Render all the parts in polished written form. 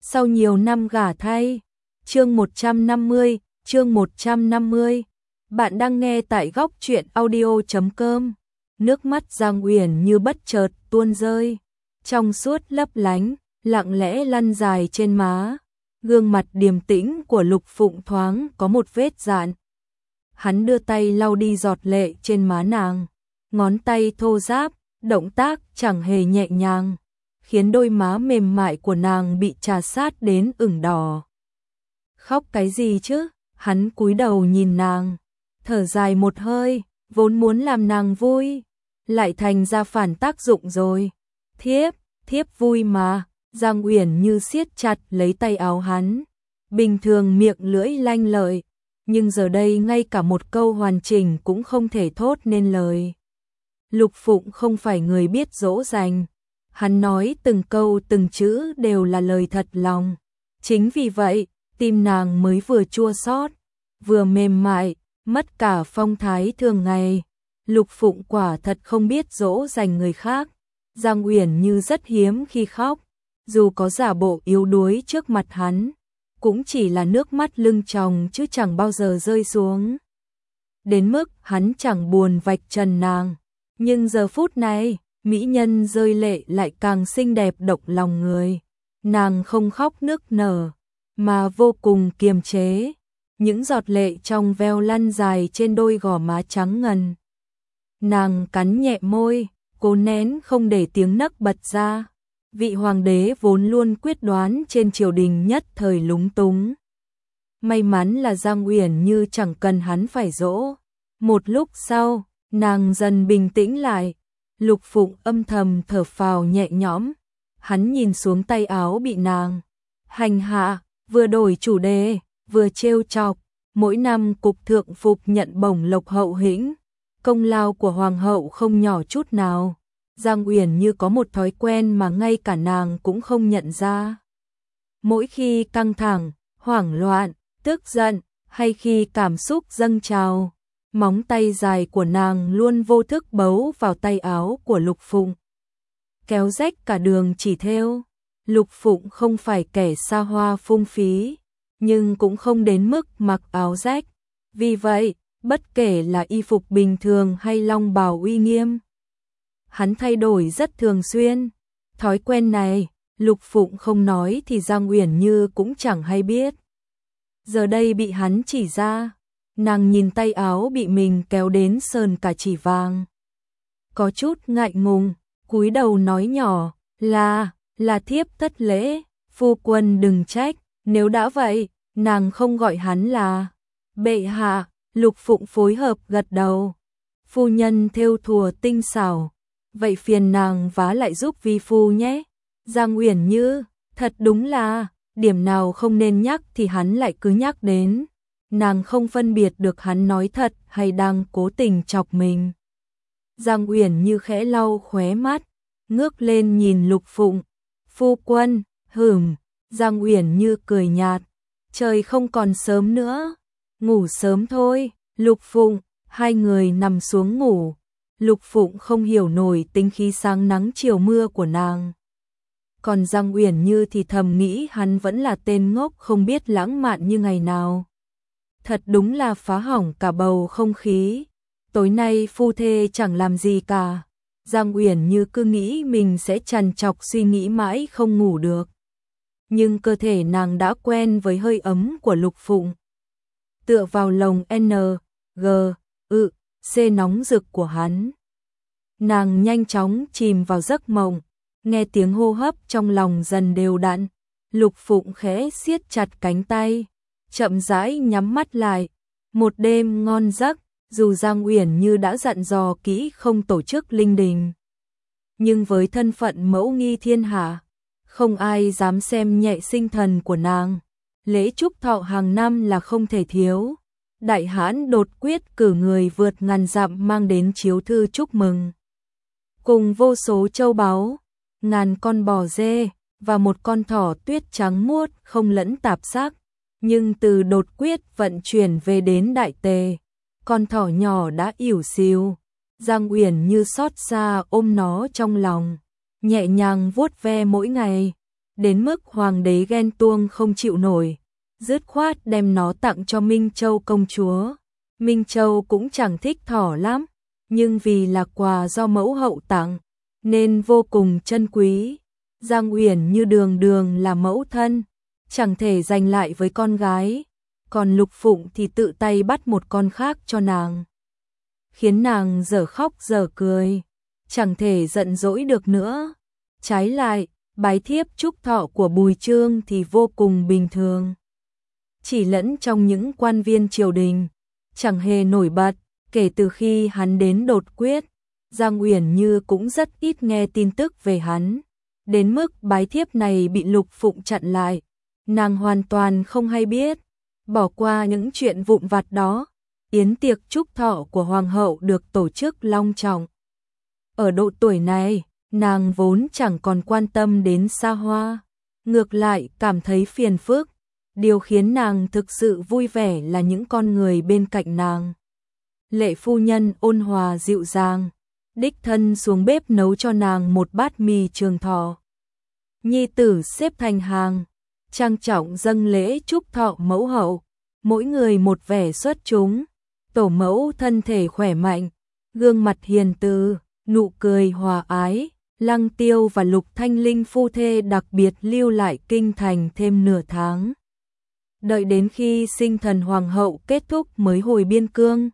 sau nhiều năm gả thay. Chương 150. Bạn đang nghe tại góc truyện audio.com. Nước mắt Giang Uyển Như bất chợt tuôn rơi, trong suốt lấp lánh, lặng lẽ lăn dài trên má. Gương mặt điềm tĩnh của Lục Phụng thoáng có một vết dạn. Hắn đưa tay lau đi giọt lệ trên má nàng, ngón tay thô ráp, động tác chẳng hề nhẹ nhàng, khiến đôi má mềm mại của nàng bị trà sát đến ửng đỏ. Khóc cái gì chứ? Hắn cúi đầu nhìn nàng, thở dài một hơi, vốn muốn làm nàng vui, lại thành ra phản tác dụng rồi. Thiếp vui mà. Giang Uyển Như siết chặt lấy tay áo hắn, bình thường miệng lưỡi lanh lợi, nhưng giờ đây ngay cả một câu hoàn chỉnh cũng không thể thốt nên lời. Lục Phụng không phải người biết dỗ dành, hắn nói từng câu từng chữ đều là lời thật lòng. Chính vì vậy, tim nàng mới vừa chua xót, vừa mềm mại, mất cả phong thái thường ngày. Lục Phụng quả thật không biết dỗ dành người khác. Giang Uyển Như rất hiếm khi khóc, dù có giả bộ yếu đuối trước mặt hắn, cũng chỉ là nước mắt lưng tròng chứ chẳng bao giờ rơi xuống. Đến mức hắn chẳng buồn vạch trần nàng, nhưng giờ phút này, mỹ nhân rơi lệ lại càng xinh đẹp động lòng người. Nàng không khóc nức nở, mà vô cùng kiềm chế, những giọt lệ trong veo lăn dài trên đôi gò má trắng ngần. Nàng cắn nhẹ môi, cố nén không để tiếng nấc bật ra. Vị hoàng đế vốn luôn quyết đoán trên triều đình nhất thời lúng túng. May mắn là Giang Uyển Như chẳng cần hắn phải dỗ. Một lúc sau, nàng dần bình tĩnh lại. Lục Phụng âm thầm thở phào nhẹ nhõm. Hắn nhìn xuống tay áo bị nàng hành hạ, vừa đổi chủ đề, vừa trêu chọc. Mỗi năm cục thượng phục nhận bổng lộc hậu hĩnh, công lao của hoàng hậu không nhỏ chút nào. Giang Uyển Như có một thói quen mà ngay cả nàng cũng không nhận ra. Mỗi khi căng thẳng, hoảng loạn, tức giận, hay khi cảm xúc dâng trào, móng tay dài của nàng luôn vô thức bấu vào tay áo của Lục Phụng, kéo rách cả đường chỉ thêu. Lục Phụng không phải kẻ xa hoa phung phí, nhưng cũng không đến mức mặc áo rách. Vì vậy, bất kể là y phục bình thường hay long bào uy nghiêm, hắn thay đổi rất thường xuyên. Thói quen này, Lục Phụng không nói thì Giang Uyển Như cũng chẳng hay biết. Giờ đây bị hắn chỉ ra, nàng nhìn tay áo bị mình kéo đến sờn cả chỉ vàng, có chút ngại ngùng, cúi đầu nói nhỏ, là thiếp thất lễ, phu quân đừng trách. Nếu đã vậy, nàng không gọi hắn là bệ hạ. Lục Phụng phối hợp gật đầu. Phu nhân thêu thùa tinh xảo, vậy phiền nàng vá lại giúp vi phu nhé. Giang Uyển Như, thật đúng là, điểm nào không nên nhắc thì hắn lại cứ nhắc đến. Nàng không phân biệt được hắn nói thật hay đang cố tình chọc mình. Giang Uyển Như khẽ lau khóe mắt, ngước lên nhìn Lục Phụng. Phu quân, Giang Uyển Như cười nhạt. Trời không còn sớm nữa, ngủ sớm thôi. Lục Phụng, hai người nằm xuống ngủ. Lục Phụng không hiểu nổi tính khí sáng nắng chiều mưa của nàng. Còn Giang Uyển Như thì thầm nghĩ hắn vẫn là tên ngốc không biết lãng mạn như ngày nào. Thật đúng là phá hỏng cả bầu không khí. Tối nay phu thê chẳng làm gì cả. Giang Uyển Như cứ nghĩ mình sẽ trằn trọc suy nghĩ mãi không ngủ được. Nhưng cơ thể nàng đã quen với hơi ấm của Lục Phụng. Tựa vào lồng C nóng rực của hắn, nàng nhanh chóng chìm vào giấc mộng, nghe tiếng hô hấp trong lòng dần đều đặn. Lục Phụng khẽ siết chặt cánh tay, chậm rãi nhắm mắt lại. Một đêm ngon giấc, dù Giang Uyển Như đã dặn dò kỹ không tổ chức linh đình, nhưng với thân phận mẫu nghi thiên hạ, không ai dám xem nhẹ sinh thần của nàng. Lễ chúc thọ hàng năm là không thể thiếu. Đại hãn đột quyết cử người vượt ngàn dặm mang đến chiếu thư chúc mừng, cùng vô số châu báu, ngàn con bò dê và một con thỏ tuyết trắng muốt không lẫn tạp sắc. Nhưng từ đột quyết vận chuyển về đến Đại Tề, con thỏ nhỏ đã ỉu xìu. Giang Uyển Như xót xa ôm nó trong lòng, nhẹ nhàng vuốt ve mỗi ngày. đến mức hoàng đế ghen tuông không chịu nổi, dứt khoát đem nó tặng cho Minh Châu công chúa. Minh Châu cũng chẳng thích thỏ lắm, nhưng vì là quà do mẫu hậu tặng, nên vô cùng trân quý. Giang Uyển Như đường đường là mẫu thân, chẳng thể giành lại với con gái, còn Lục Phụng thì tự tay bắt một con khác cho nàng, khiến nàng dở khóc dở cười, chẳng thể giận dỗi được nữa. Trái lại, bái thiếp chúc thọ của Bùi Chương thì vô cùng bình thường, chỉ lẫn trong những quan viên triều đình, chẳng hề nổi bật. Kể từ khi hắn đến đột quyết, Giang Uyển Như cũng rất ít nghe tin tức về hắn, đến mức bái thiếp này bị Lục Phụng chặn lại, nàng hoàn toàn không hay biết, bỏ qua những chuyện vụn vặt đó. Yến tiệc chúc thọ của hoàng hậu được tổ chức long trọng. Ở độ tuổi này, nàng vốn chẳng còn quan tâm đến xa hoa, ngược lại cảm thấy phiền phức. Điều khiến nàng thực sự vui vẻ là những con người bên cạnh nàng. Lệ phu nhân ôn hòa dịu dàng, đích thân xuống bếp nấu cho nàng một bát mì trường thọ. Nhi tử xếp thành hàng, trang trọng dâng lễ chúc thọ mẫu hậu, mỗi người một vẻ xuất chúng. Tổ mẫu thân thể khỏe mạnh, gương mặt hiền từ, nụ cười hòa ái. Lăng Tiêu và Lục Thanh Linh phu thê đặc biệt lưu lại kinh thành thêm nửa tháng, đợi đến khi sinh thần hoàng hậu kết thúc mới hồi biên cương.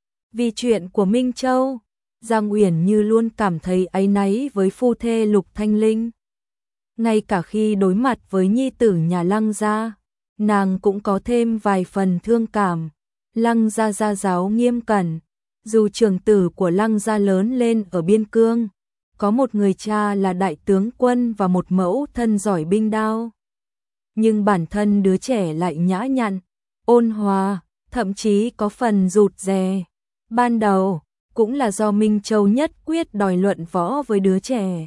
Vì chuyện của Minh Châu, Giang Uyển Như luôn cảm thấy áy náy với phu thê Lục Thanh Linh. Ngay cả khi đối mặt với nhi tử nhà Lăng gia, nàng cũng có thêm vài phần thương cảm. Lăng gia gia giáo nghiêm cẩn, dù trưởng tử của Lăng gia lớn lên ở biên cương, có một người cha là đại tướng quân và một mẫu thân giỏi binh đao, nhưng bản thân đứa trẻ lại nhã nhặn, ôn hòa, thậm chí có phần rụt rè. Ban đầu, cũng là do Minh Châu nhất quyết đòi luận võ với đứa trẻ.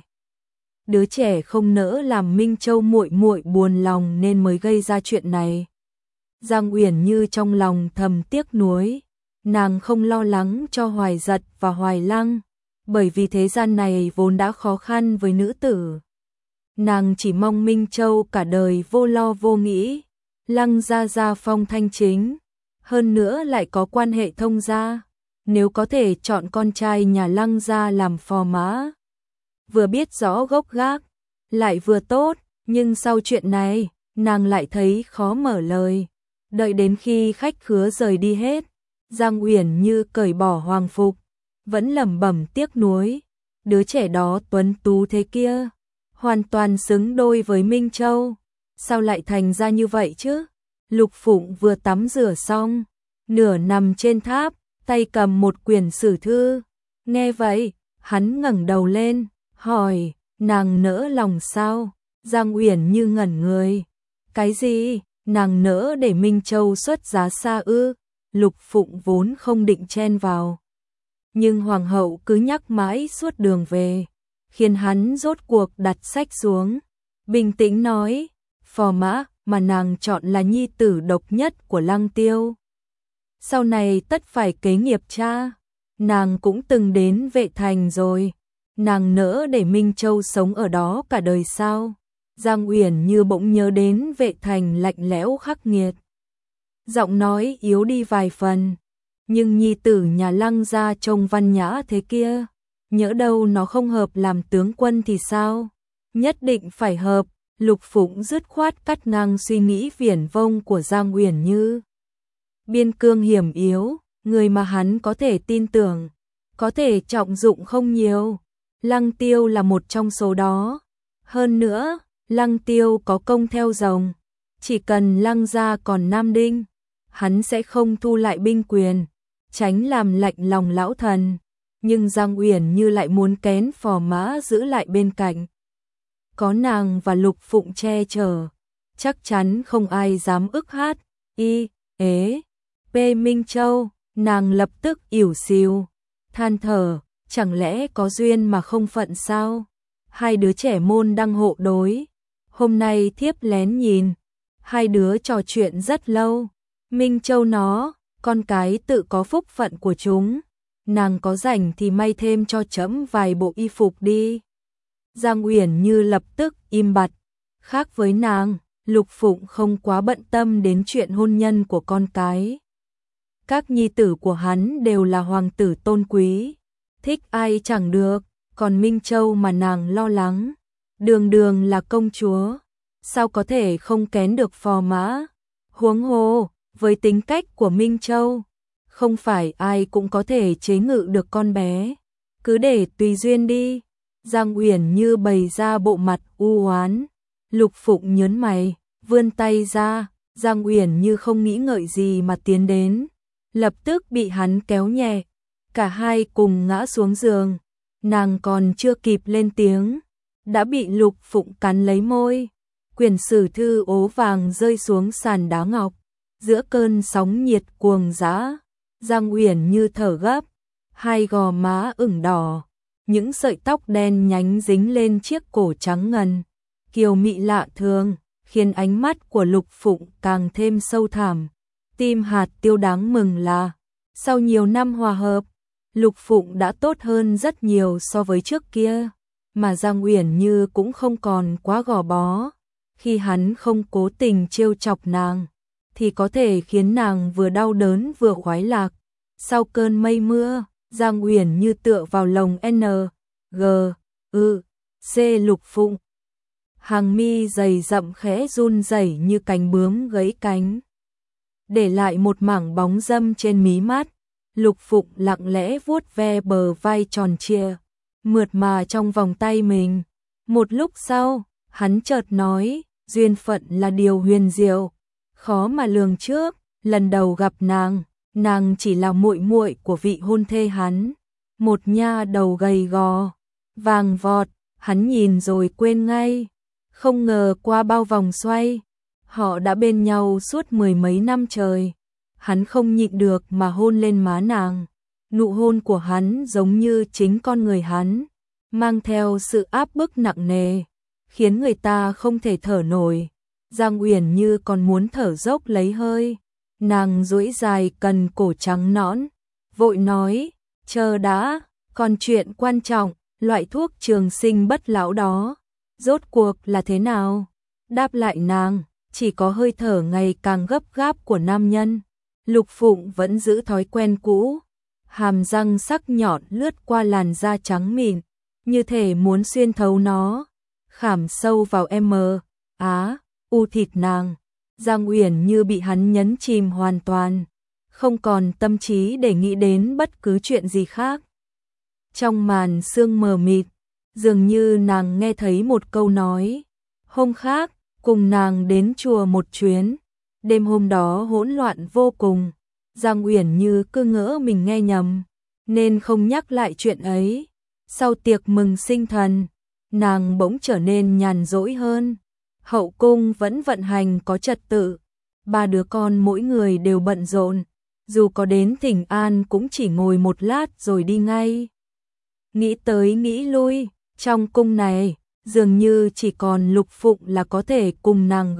Đứa trẻ không nỡ làm Minh Châu muội muội buồn lòng nên mới gây ra chuyện này. Giang Uyển Như trong lòng thầm tiếc nuối, nàng không lo lắng cho Hoài Giật và Hoài Lăng, bởi vì thế gian này vốn đã khó khăn với nữ tử. Nàng chỉ mong Minh Châu cả đời vô lo vô nghĩ, Lăng gia gia phong thanh chính, hơn nữa lại có quan hệ thông gia, nếu có thể chọn con trai nhà Lăng gia làm phò mã, vừa biết rõ gốc gác, lại vừa tốt. Nhưng sau chuyện này, nàng lại thấy khó mở lời. Đợi đến khi khách khứa rời đi hết, Giang Uyển Như cởi bỏ hoàng phục, vẫn lẩm bẩm tiếc nuối, đứa trẻ đó tuấn tú thế kia, hoàn toàn xứng đôi với Minh Châu, sao lại thành ra như vậy chứ? Lục Phụng vừa tắm rửa xong, nửa nằm trên tháp, tay cầm một quyển sử thư. Nghe vậy, hắn ngẩng đầu lên, hỏi, nàng nỡ lòng sao? Giang Uyển Như ngẩn người. Cái gì? Nàng nỡ để Minh Châu xuất giá xa ư? Lục Phụng vốn không định chen vào, nhưng hoàng hậu cứ nhắc mãi suốt đường về, khiến hắn rốt cuộc đặt sách xuống, bình tĩnh nói, phò mã mà nàng chọn là nhi tử độc nhất của Lăng Tiêu, sau này tất phải kế nghiệp cha. Nàng cũng từng đến Vệ Thành rồi, nàng nỡ để Minh Châu sống ở đó cả đời sao? Giang Uyển Như bỗng nhớ đến Vệ Thành lạnh lẽo khắc nghiệt, giọng nói yếu đi vài phần. Nhưng nhi tử nhà Lăng gia trông văn nhã thế kia, nhỡ đâu nó không hợp làm tướng quân thì sao? Nhất định phải hợp. Lục Phụng dứt khoát cắt ngang suy nghĩ viển vông của Giang Uyển Như. Biên cương hiểm yếu, người mà hắn có thể tin tưởng, có thể trọng dụng không nhiều. Lăng Tiêu là một trong số đó. Hơn nữa, Lăng Tiêu có công theo rồng, chỉ cần Lăng gia còn Nam Đinh, hắn sẽ không thu lại binh quyền, tránh làm lạnh lòng lão thần. Nhưng Giang Uyển Như lại muốn kén phò mã giữ lại bên cạnh. Có nàng và Lục Phụng che chở, chắc chắn không ai dám ức hát. P. Minh Châu, nàng lập tức ỉu xìu, than thở, chẳng lẽ có duyên mà không phận sao? Hai đứa trẻ môn đăng hộ đối, hôm nay thiếp lén nhìn, hai đứa trò chuyện rất lâu. Minh Châu nó, con cái tự có phúc phận của chúng, nàng có rảnh thì may thêm cho trẫm vài bộ y phục đi. Giang Uyển Như lập tức im bặt, Khác với nàng, Lục Phụng không quá bận tâm đến chuyện hôn nhân của con cái. Các nhi tử của hắn đều là hoàng tử tôn quý, thích ai chẳng được, còn Minh Châu mà nàng lo lắng, đường đường là công chúa, sao có thể không kén được phò mã. Huống hồ, với tính cách của Minh Châu, không phải ai cũng có thể chế ngự được con bé, cứ để tùy duyên đi. Giang Uyển Như bày ra bộ mặt u oán, Lục Phụng nhớn mày, vươn tay ra, Giang Uyển Như không nghĩ ngợi gì mà tiến đến, lập tức bị hắn kéo nhẹ, cả hai cùng ngã xuống giường, nàng còn chưa kịp lên tiếng, đã bị Lục Phụng cắn lấy môi. Quyển sử thư ố vàng rơi xuống sàn đá ngọc, giữa cơn sóng nhiệt cuồng dã, Giang Uyển Như thở gấp, hai gò má ửng đỏ, những sợi tóc đen nhánh dính lên chiếc cổ trắng ngần, kiều mị lạ thường, khiến ánh mắt của Lục Phụng càng thêm sâu thẳm. Tim hạt tiêu đáng mừng là, sau nhiều năm hòa hợp, Lục Phụng đã tốt hơn rất nhiều so với trước kia, mà Giang Uyển Như cũng không còn quá gò bó. Khi hắn không cố tình trêu chọc nàng, thì có thể khiến nàng vừa đau đớn vừa khoái lạc. Sau cơn mây mưa, Giang Uyển Như tựa vào lồng C Lục Phụng. Hàng mi dày rậm khẽ run rẩy như cánh bướm gãy cánh, để lại một mảng bóng râm trên mí mắt. Lục Phụng lặng lẽ vuốt ve bờ vai tròn trịa, mượt mà trong vòng tay mình. Một lúc sau, hắn chợt nói, duyên phận là điều huyền diệu, khó mà lường trước. Lần đầu gặp nàng chỉ là muội muội của vị hôn thê hắn, một nha đầu gầy gò, vàng vọt, hắn nhìn rồi quên ngay. Không ngờ qua bao vòng xoay, họ đã bên nhau suốt mười mấy năm trời. Hắn không nhịn được mà hôn lên má nàng. Nụ hôn của hắn giống như chính con người hắn, mang theo sự áp bức nặng nề, khiến người ta không thể thở nổi. Giang Uyển Như còn muốn thở dốc lấy hơi, nàng duỗi dài cần cổ trắng nõn, vội nói, chờ đã, còn chuyện quan trọng, loại thuốc trường sinh bất lão đó, rốt cuộc là thế nào? Đáp lại nàng, chỉ có hơi thở ngày càng gấp gáp của nam nhân. Lục Phụng vẫn giữ thói quen cũ, hàm răng sắc nhọn lướt qua làn da trắng mịn, như thể muốn xuyên thấu nó, khảm sâu vào u thịt nàng. Giang Uyển Như bị hắn nhấn chìm hoàn toàn, không còn tâm trí để nghĩ đến bất cứ chuyện gì khác. Trong màn sương mờ mịt, dường như nàng nghe thấy một câu nói. Hôm khác, cùng nàng đến chùa một chuyến. Đêm hôm đó hỗn loạn vô cùng. Giang Uyển Như cứ ngỡ mình nghe nhầm, nên không nhắc lại chuyện ấy. Sau tiệc mừng sinh thần, nàng bỗng trở nên nhàn rỗi hơn. Hậu cung vẫn vận hành có trật tự, ba đứa con mỗi người đều bận rộn, dù có đến thỉnh an cũng chỉ ngồi một lát rồi đi ngay. Nghĩ tới nghĩ lui, trong cung này, dường như chỉ còn Lục Phụng là có thể cùng nàng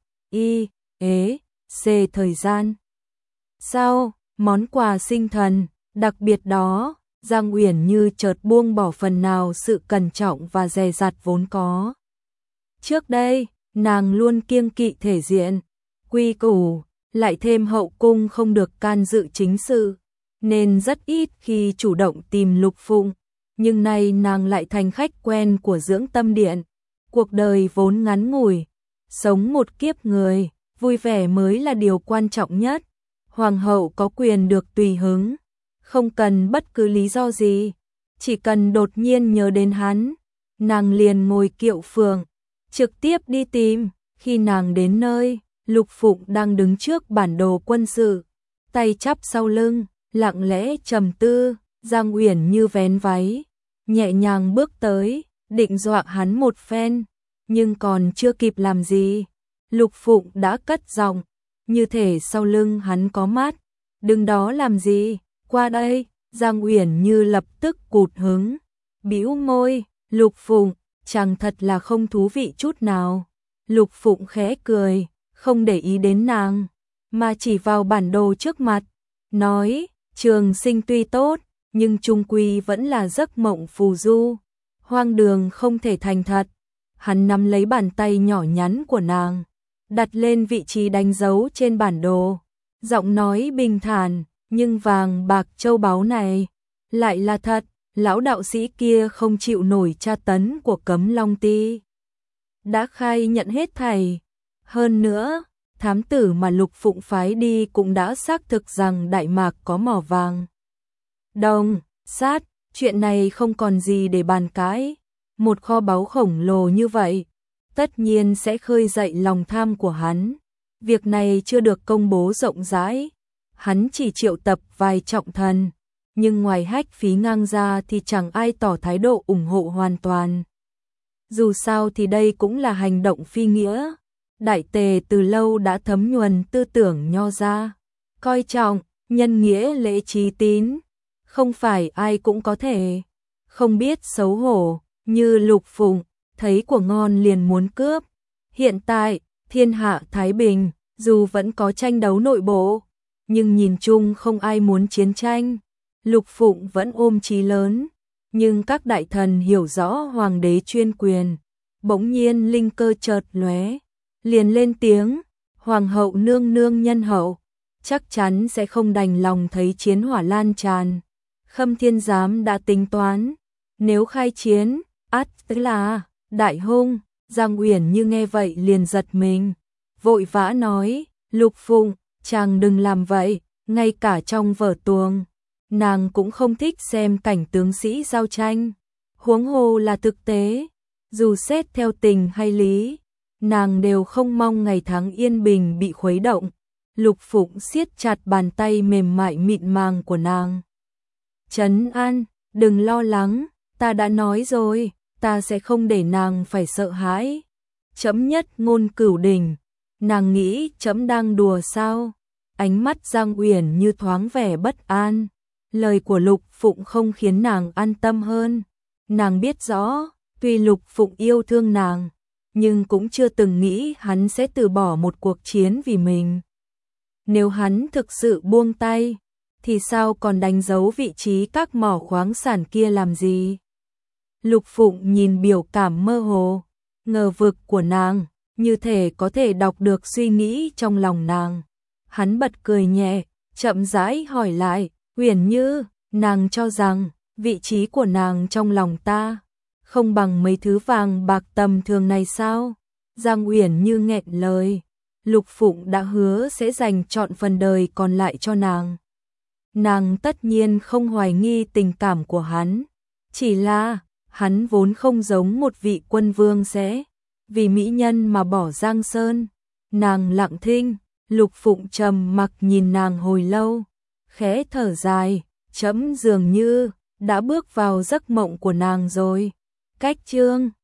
thời gian. Sau, món quà sinh thần, đặc biệt đó, Giang Uyển Như chợt buông bỏ phần nào sự cẩn trọng và dè dặt vốn có. Trước đây, nàng luôn kiêng kỵ thể diện, quy củ, lại thêm hậu cung không được can dự chính sự, nên rất ít khi chủ động tìm Lục Phụng. Nhưng nay nàng lại thành khách quen của Dưỡng Tâm Điện. Cuộc đời vốn ngắn ngủi, sống một kiếp người, vui vẻ mới là điều quan trọng nhất. Hoàng hậu có quyền được tùy hứng, không cần bất cứ lý do gì, chỉ cần đột nhiên nhớ đến hắn, nàng liền ngồi kiệu phượng, trực tiếp đi tìm. Khi nàng đến nơi, Lục Phụng đang đứng trước bản đồ quân sự, tay chắp sau lưng, lặng lẽ trầm tư. Giang Uyển Như vén váy, nhẹ nhàng bước tới, định dọa hắn một phen, nhưng còn chưa kịp làm gì, Lục Phụng đã cất giọng, như thể sau lưng hắn có mắt. Đừng đó làm gì, qua đây. Giang Uyển Như lập tức cụt hứng, bĩu môi. Lục Phụng, chàng thật là không thú vị chút nào. Lục Phụng khẽ cười, không để ý đến nàng, mà chỉ vào bản đồ trước mặt, nói, trường sinh tuy tốt, nhưng chung quy vẫn là giấc mộng phù du, hoang đường không thể thành thật. Hắn nắm lấy bàn tay nhỏ nhắn của nàng, đặt lên vị trí đánh dấu trên bản đồ. Giọng nói bình thản, nhưng vàng bạc châu báu này lại là thật. Lão đạo sĩ kia không chịu nổi tra tấn của Cấm Long Ti, đã khai nhận hết thảy. Hơn nữa, thám tử mà Lục Phụng phái đi cũng đã xác thực rằng Đại Mạc có mỏ vàng. Đồng, sát, chuyện này không còn gì để bàn cãi. Một kho báu khổng lồ như vậy, tất nhiên sẽ khơi dậy lòng tham của hắn. Việc này chưa được công bố rộng rãi, hắn chỉ triệu tập vài trọng thần, nhưng ngoài Hách Phí Ngang ra thì chẳng ai tỏ thái độ ủng hộ hoàn toàn. Dù sao thì đây cũng là hành động phi nghĩa. Đại Tề từ lâu đã thấm nhuần tư tưởng Nho gia, coi trọng nhân nghĩa lễ trí tín, không phải ai cũng có thể không biết xấu hổ, như Lục Phụng, thấy của ngon liền muốn cướp. Hiện tại, thiên hạ thái bình, dù vẫn có tranh đấu nội bộ, nhưng nhìn chung không ai muốn chiến tranh. Lục Phụng vẫn ôm chí lớn, nhưng các đại thần hiểu rõ hoàng đế chuyên quyền. Bỗng nhiên linh cơ chợt lóe, liền lên tiếng, hoàng hậu nương nương nhân hậu, chắc chắn sẽ không đành lòng thấy chiến hỏa lan tràn. Khâm Thiên Giám đã tính toán, nếu khai chiến, ắt tức là đại hung. Giang Uyển Như nghe vậy liền giật mình, vội vã nói, Lục Phụng, chàng đừng làm vậy, ngay cả trong vở tuồng, nàng cũng không thích xem cảnh tướng sĩ giao tranh, huống hồ là thực tế, dù xét theo tình hay lý, nàng đều không mong ngày tháng yên bình bị khuấy động. Lục Phụng siết chặt bàn tay mềm mại mịn màng của nàng. Trấn an, đừng lo lắng, ta đã nói rồi, ta sẽ không để nàng phải sợ hãi. Trẫm nhất ngôn cửu đỉnh, nàng nghĩ trẫm đang đùa sao? Ánh mắt Giang Uyển Như thoáng vẻ bất an. Lời của Lục Phụng không khiến nàng an tâm hơn. Nàng biết rõ, tuy Lục Phụng yêu thương nàng, nhưng cũng chưa từng nghĩ hắn sẽ từ bỏ một cuộc chiến vì mình. Nếu hắn thực sự buông tay, thì sao còn đánh dấu vị trí các mỏ khoáng sản kia làm gì? Lục Phụng nhìn biểu cảm mơ hồ, ngờ vực của nàng, như thể có thể đọc được suy nghĩ trong lòng nàng. Hắn bật cười nhẹ, chậm rãi hỏi lại, Uyển Như, nàng cho rằng vị trí của nàng trong lòng ta không bằng mấy thứ vàng bạc tầm thường này sao? Giang Uyển Như nghẹn lời, Lục Phụng đã hứa sẽ dành trọn phần đời còn lại cho nàng. Nàng tất nhiên không hoài nghi tình cảm của hắn, chỉ là hắn vốn không giống một vị quân vương sẽ vì mỹ nhân mà bỏ Giang Sơn. Nàng lặng thinh, Lục Phụng trầm mặc nhìn nàng hồi lâu, khẽ thở dài, trẫm dường như đã bước vào giấc mộng của nàng rồi. Cách chương